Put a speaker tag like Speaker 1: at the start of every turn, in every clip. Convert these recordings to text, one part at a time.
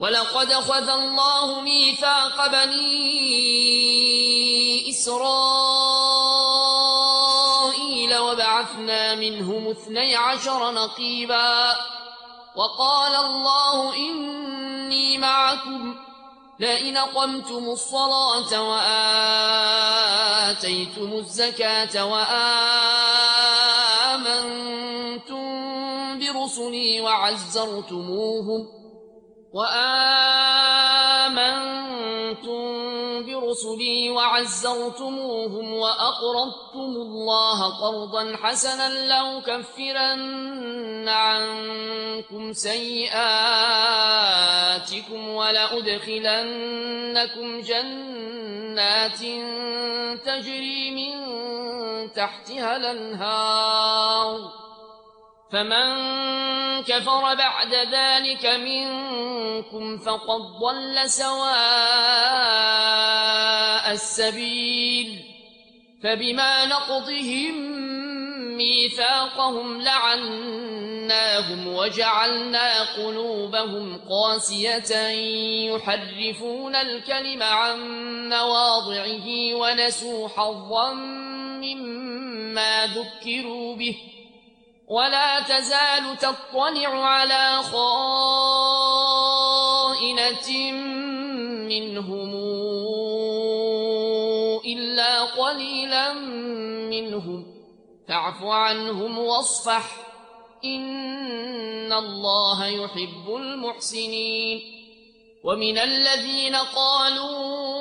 Speaker 1: ولقد أخذ الله ميثاق بني إسرائيل وبعثنا منهم 12 نقيبا وقال الله إني معكم لئن أقمتم الصلاة وآتيتم الزكاة وآمنتم برسلي وعزرتموهم وأقرضتم الله قرضا حسنا لأكفرن عنكم سيئاتكم ولأدخلنكم جنات تجري من تحتها الأنهار فمن كفر بعد ذلك منكم فقد ضل سواء السبيل فبما نقضهم ميثاقهم لعناهم وجعلنا قلوبهم قاسية يحرفون الكلم عن مواضعه ونسوا حظا مما ذكروا به ولا تزال تطلع على خائنة منهم إلا قليلا منهم فاعف عنهم واصفح إن الله يحب المحسنين ومن الذين قالوا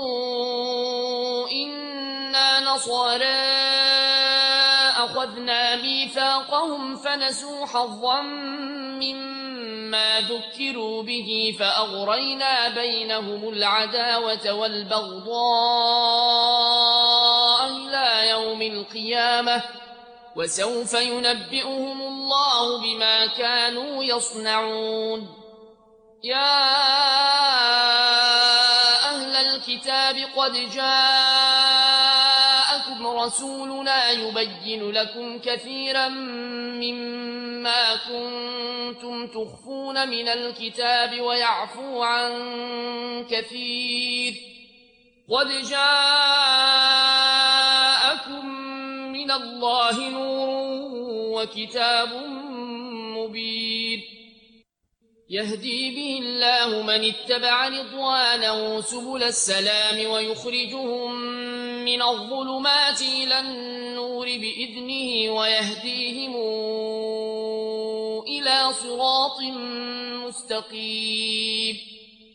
Speaker 1: إنا نصارى أخذنا ميثاقهم فنسوا حظا مما ذكروا به فأغرينا بينهم العداوة والبغضاء إلى يوم القيامة وسوف ينبئهم الله بما كانوا يصنعون يا أهل الكتاب قد جاءكم رسولنا يبين لكم كثيرا مما كنتم تخفون من الكتاب ويعفو عن كثير قد جاءكم من الله نور وكتاب مبين يهدي به الله من اتبع رضوانه سبل السلام ويخرجهم من الظلمات إلى النور بإذنه ويهديهم إلى صراط مستقيم